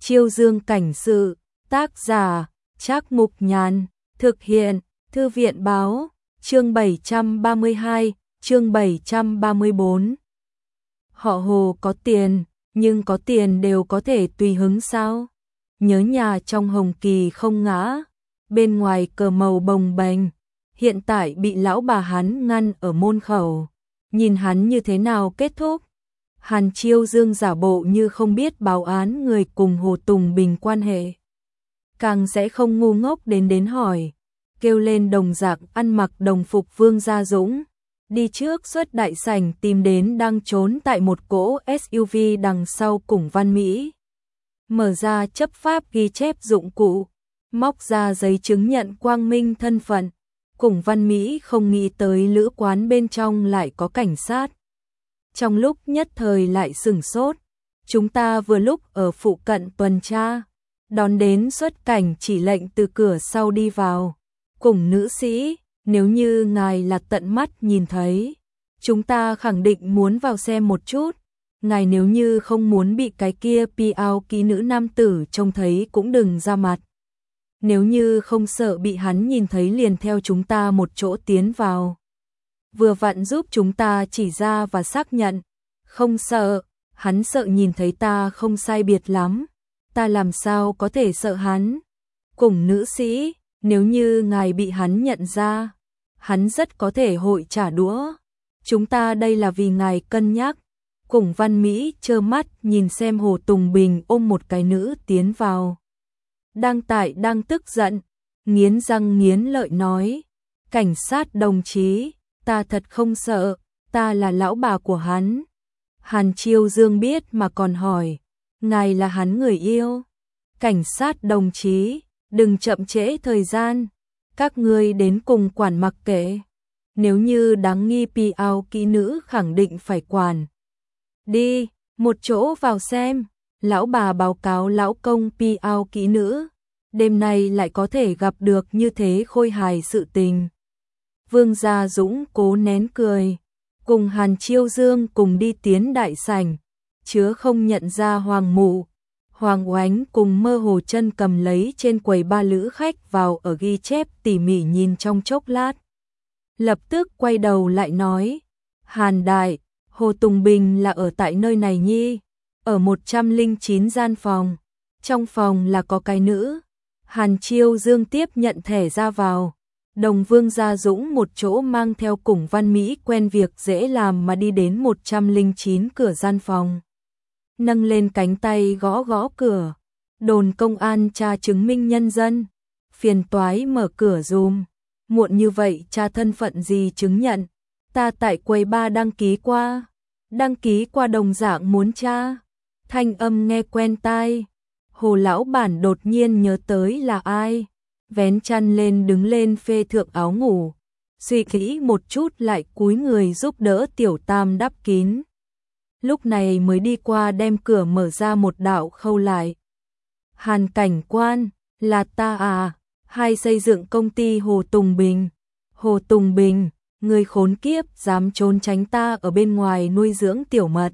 Chiêu Dương cảnh sự, tác giả, Trác Mục Nhàn, thực hiện, Thư viện báo, chương 732, chương 734. Họ Hồ có tiền, nhưng có tiền đều có thể tùy hứng sao? Nhớ nhà trong hồng kỳ không ngã, bên ngoài cờ màu bồng bềnh, hiện tại bị lão bà hắn ngăn ở môn khẩu. Nhìn hắn như thế nào kết thúc? Hàn Chiêu Dương giả bộ như không biết báo án người cùng Hồ Tùng Bình quan hệ. Càng sẽ không ngu ngốc đến hỏi, kêu lên đồng giặc ăn mặc đồng phục Vương Gia Dũng, đi trước xuất đại sảnh tìm đến đang trốn tại một cỗ SUV đằng sau Củng Văn Mỹ. Mở ra chấp pháp ghi chép dụng cụ, móc ra giấy chứng nhận quang minh thân phận. Củng Văn Mỹ không nghĩ tới lữ quán bên trong lại có cảnh sát. Trong lúc nhất thời lại sửng sốt, chúng ta vừa lúc ở phụ cận tuần tra, đón đến xuất cảnh chỉ lệnh từ cửa sau đi vào. Củng nữ sĩ, nếu như ngài là tận mắt nhìn thấy, chúng ta khẳng định muốn vào xem một chút. Ngài nếu như không muốn bị cái kia piao kỹ nữ nam tử trông thấy cũng đừng ra mặt. Nếu như không sợ bị hắn nhìn thấy liền theo chúng ta một chỗ tiến vào. Vừa vặn giúp chúng ta chỉ ra và xác nhận. Không sợ, hắn sợ nhìn thấy ta không sai biệt lắm. Ta làm sao có thể sợ hắn? Củng nữ sĩ, nếu như ngài bị hắn nhận ra, hắn rất có thể hội trả đũa. Chúng ta đây là vì ngài cân nhắc. Củng Văn Mỹ trơ mắt nhìn xem Hồ Tùng Bình ôm một cái nữ tiến vào. Đang tức giận, nghiến răng nghiến lợi nói, cảnh sát đồng chí, ta thật không sợ, ta là lão bà của hắn. Hàn Chiêu Dương biết mà còn hỏi, ngài là hắn người yêu. Cảnh sát đồng chí, đừng chậm trễ thời gian, các ngươi đến cùng quản mặc kệ. Nếu như đáng nghi piao kỹ nữ khẳng định phải quản. Đi, một chỗ vào xem. Lão bà báo cáo lão công piao kỹ nữ, đêm nay lại có thể gặp được như thế khôi hài sự tình. Vương Gia Dũng cố nén cười, cùng Hàn Chiêu Dương cùng đi tiến đại sảnh, chứa không nhận ra Hoàng Mụ, Hoàng Oánh cùng Mơ Hồ Chân cầm lấy trên quầy ba lữ khách vào ở ghi chép tỉ mỉ nhìn trong chốc lát. Lập tức quay đầu lại nói, Hàn Đại, Hồ Tùng Bình là ở tại nơi này nhi. Ở 109 gian phòng, trong phòng là có cái nữ. Hàn Chiêu Dương tiếp nhận thẻ ra vào. Đồng Vương Gia Dũng một chỗ mang theo Củng Văn Mỹ quen việc dễ làm mà đi đến 109 cửa gian phòng. Nâng lên cánh tay gõ gõ cửa. Đồn công an tra chứng minh nhân dân. Phiền toái mở cửa dùm. Muộn như vậy tra thân phận gì chứng nhận. Ta tại quầy ba đăng ký qua. Đăng ký qua đồng dạng muốn tra. Thanh âm nghe quen tai. Hồ lão bản đột nhiên nhớ tới là ai. Vén chăn lên đứng lên phê thượng áo ngủ. Suy nghĩ một chút lại cúi người giúp đỡ Tiểu Tam đắp kín. Lúc này mới đi qua đem cửa mở ra một đạo khâu lại. Hàn cảnh quan, là ta à, hay xây dựng công ty Hồ Tùng Bình. Hồ Tùng Bình, người khốn kiếp dám trốn tránh ta ở bên ngoài nuôi dưỡng tiểu mật.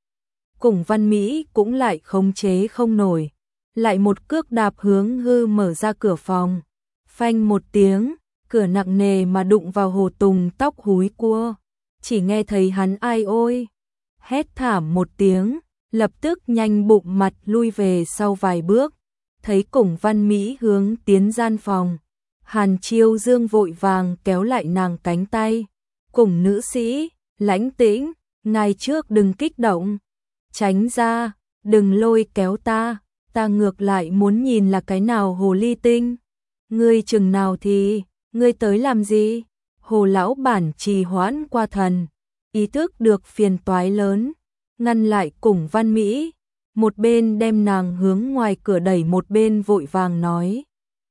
Củng Văn Mỹ cũng lại khống chế không nổi, lại một cước đạp hướng hư mở ra cửa phòng. Phanh một tiếng, cửa nặng nề mà đụng vào Hồ Tùng tóc húi cua. Chỉ nghe thấy hắn ai ôi, hét thảm một tiếng, lập tức nhanh bụng mặt lui về sau vài bước. Thấy Củng Văn Mỹ hướng tiến gian phòng, Hàn Chiêu Dương vội vàng kéo lại nàng cánh tay. Củng nữ sĩ, lãnh tĩnh, ngài trước đừng kích động. Tránh ra, đừng lôi kéo ta ngược lại muốn nhìn là cái nào hồ ly tinh. Ngươi chừng nào thì, ngươi tới làm gì? Hồ lão bản trì hoãn qua thần, ý thức được phiền toái lớn, ngăn lại Củng Văn Mỹ, một bên đem nàng hướng ngoài cửa đẩy một bên vội vàng nói.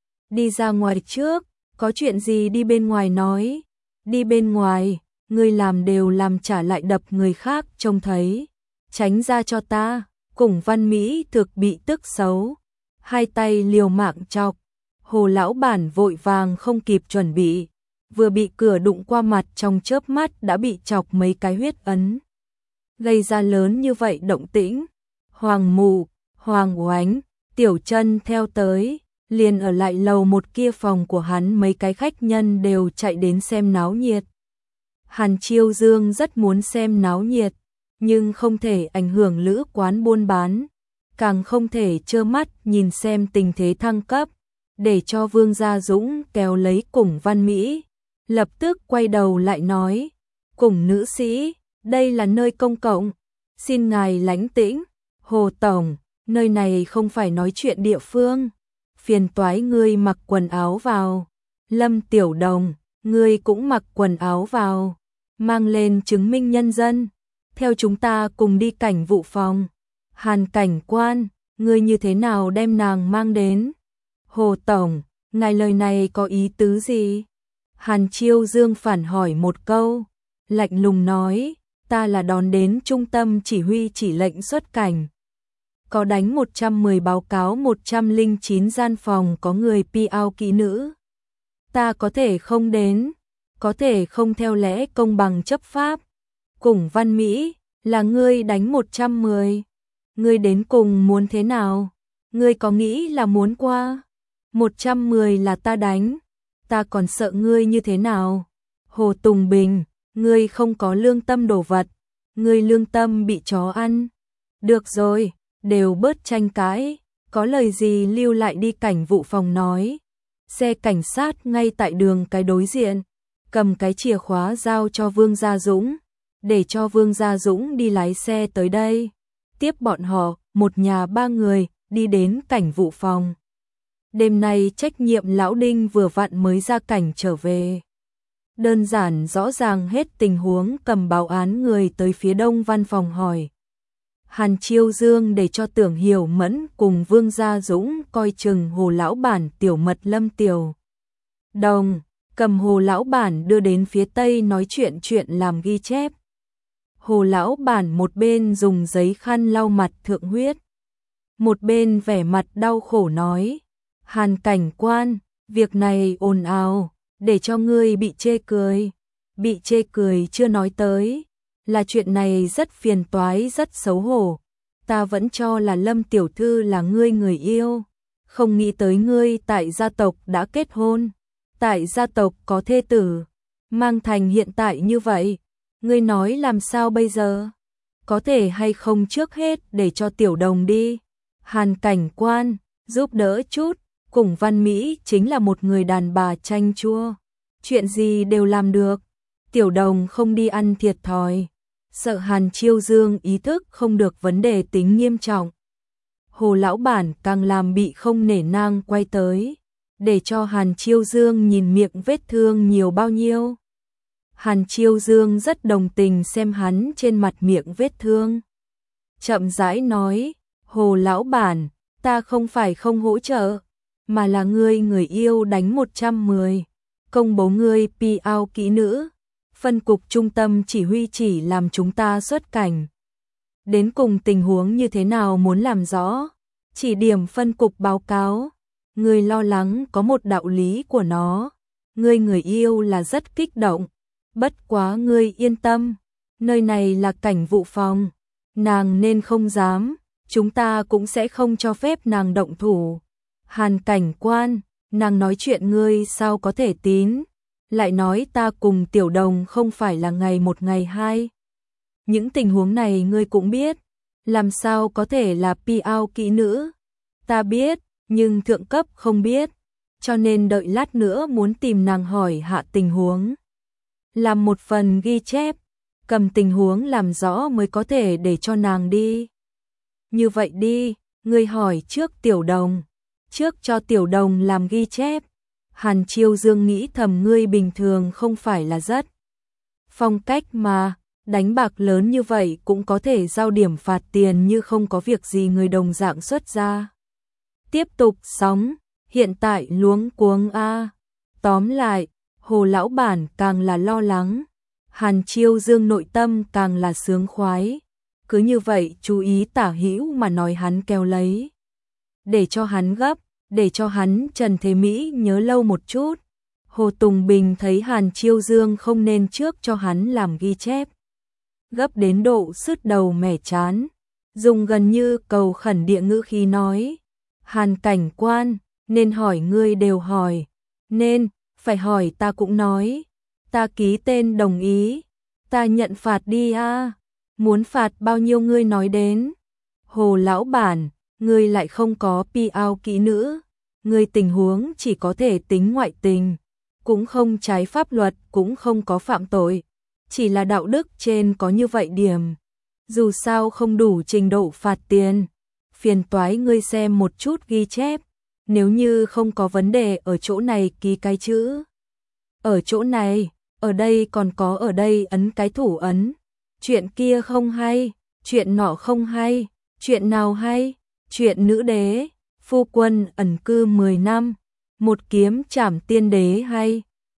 Đi ra ngoài trước, có chuyện gì đi bên ngoài nói. Đi bên ngoài, ngươi làm đều làm trả lại đập người khác trông thấy. Tránh ra cho ta. Củng Văn Mỹ thực bị tức xấu, hai tay liều mạng chọc. Hồ lão bản vội vàng không kịp chuẩn bị, vừa bị cửa đụng qua mặt trong chớp mắt đã bị chọc mấy cái huyết ấn. Gây ra lớn như vậy động tĩnh. Hoàng Mụ, Hoàng Oánh, Tiểu Chân theo tới, liền ở lại lầu một kia phòng của hắn, mấy cái khách nhân đều chạy đến xem náo nhiệt. Hàn Chiêu Dương rất muốn xem náo nhiệt, nhưng không thể ảnh hưởng lữ quán buôn bán, càng không thể trơ mắt nhìn xem tình thế thăng cấp, để cho Vương Gia Dũng kéo lấy Củng Văn Mỹ, lập tức quay đầu lại nói, Củng nữ sĩ, đây là nơi công cộng, xin ngài lánh tĩnh. Hồ Tổng, nơi này không phải nói chuyện địa phương, phiền toái ngươi mặc quần áo vào. Lâm Tiểu Đồng, ngươi cũng mặc quần áo vào, mang lên chứng minh nhân dân, theo chúng ta cùng đi cảnh vụ phòng. Hàn cảnh quan, ngươi như thế nào đem nàng mang đến? Hồ Tổng, ngài lời này có ý tứ gì? Hàn Chiêu Dương phản hỏi một câu, lạnh lùng nói, ta là đón đến trung tâm chỉ huy chỉ lệnh xuất cảnh. Có đánh 110 báo cáo 109 gian phòng có người piao kỹ nữ. Ta có thể không đến, có thể không theo lẽ công bằng chấp pháp. Củng Văn Mỹ, là ngươi đánh 110. Ngươi đến cùng muốn thế nào? Ngươi có nghĩ là muốn qua? 110 là ta đánh, ta còn sợ ngươi như thế nào? Hồ Tùng Bình, ngươi không có lương tâm đồ vật, ngươi lương tâm bị chó ăn. Được rồi, đều bớt tranh cãi, có lời gì lưu lại đi cảnh vụ phòng nói. Xe cảnh sát ngay tại đường cái đối diện, cầm cái chìa khóa giao cho Vương Gia Dũng, để cho Vương Gia Dũng đi lái xe tới đây, tiếp bọn họ, một nhà ba người, đi đến cảnh vụ phòng. Đêm nay trách nhiệm lão Đinh vừa vặn mới ra cảnh trở về. Đơn giản rõ ràng hết tình huống, cầm báo án người tới phía đông văn phòng hỏi. Hàn Chiêu Dương để cho Tưởng Hiểu Mẫn cùng Vương Gia Dũng coi chừng Hồ lão bản Tiểu Mật Lâm Tiểu Đồng, cầm Hồ lão bản đưa đến phía tây nói chuyện làm ghi chép. Hồ lão bản một bên dùng giấy khăn lau mặt thượng huyết, một bên vẻ mặt đau khổ nói, Hàn cảnh quan, việc này ồn ào, để cho ngươi bị chê cười. Bị chê cười chưa nói tới, là chuyện này rất phiền toái, rất xấu hổ. Ta vẫn cho là Lâm tiểu thư là ngươi người yêu, không nghĩ tới ngươi tại gia tộc đã kết hôn, tại gia tộc có thê tử, mang thành hiện tại như vậy, ngươi nói làm sao bây giờ? Có thể hay không trước hết để cho Tiểu Đồng đi? Hàn cảnh quan, giúp đỡ chút, Củng Văn Mỹ chính là một người đàn bà chanh chua, chuyện gì đều làm được, Tiểu Đồng không đi ăn thiệt thòi. Sợ Hàn Chiêu Dương ý thức không được vấn đề tính nghiêm trọng. Hồ lão bản càng làm bị không nể nang quay tới, để cho Hàn Chiêu Dương nhìn miệng vết thương nhiều bao nhiêu. Hàn Chiêu Dương rất đồng tình xem hắn trên mặt miệng vết thương. Chậm rãi nói, Hồ lão bản, ta không phải không hỗ trợ, mà là ngươi người yêu đánh 110, công bố ngươi piao kỹ nữ. Phân cục trung tâm chỉ huy chỉ làm chúng ta xuất cảnh. Đến cùng tình huống như thế nào muốn làm rõ, chỉ điểm phân cục báo cáo. Người lo lắng có một đạo lý của nó, người yêu là rất kích động, bất quá ngươi yên tâm, nơi này là cảnh vụ phòng, nàng nên không dám, chúng ta cũng sẽ không cho phép nàng động thủ. Hàn cảnh quan, nàng nói chuyện ngươi sao có thể tín? Lại nói ta cùng Tiểu Đồng không phải là ngày một ngày hai. Những tình huống này ngươi cũng biết, làm sao có thể là piao kỹ nữ? Ta biết, nhưng thượng cấp không biết, cho nên đợi lát nữa muốn tìm nàng hỏi hạ tình huống. Làm một phần ghi chép, cầm tình huống làm rõ mới có thể để cho nàng đi. Như vậy đi, ngươi hỏi trước Tiểu Đồng, trước cho Tiểu Đồng làm ghi chép. Hàn Chiêu Dương nghĩ thầm ngươi bình thường không phải là rất phong cách mà, đánh bạc lớn như vậy cũng có thể giao điểm phạt tiền như không có việc gì người đồng dạng xuất ra. Tiếp tục sóng, hiện tại luống cuống a. Tóm lại, Hồ lão bản càng là lo lắng, Hàn Chiêu Dương nội tâm càng là sướng khoái. Cứ như vậy chú ý tả hữu mà nói hắn keo lấy. Để cho hắn gấp, để cho hắn Trần Thế Mỹ nhớ lâu một chút. Hồ Tùng Bình thấy Hàn Chiêu Dương không nên trước cho hắn làm ghi chép, gấp đến độ sứt đầu mẻ chán, dùng gần như cầu khẩn địa ngữ khí nói, Hàn cảnh quan, nên hỏi ngươi đều hỏi, nên, phải hỏi ta cũng nói, ta ký tên đồng ý, ta nhận phạt đi a. Muốn phạt bao nhiêu ngươi nói đến. Hồ lão bản, ngươi lại không có piao kỹ nữ, ngươi tình huống chỉ có thể tính ngoại tình, cũng không trái pháp luật, cũng không có phạm tội, chỉ là đạo đức trên có như vậy điểm. Dù sao không đủ trình độ phạt tiền, phiền toái ngươi xem một chút ghi chép, nếu như không có vấn đề ở chỗ này ký cái chữ. Ở chỗ này, ở đây còn có ở đây ấn cái thủ ấn. Chuyện kia không hay, chuyện nọ không hay, chuyện nào hay, chuyện nữ đế, phu quân ẩn cư 10 năm, một kiếm trảm tiên đế hay.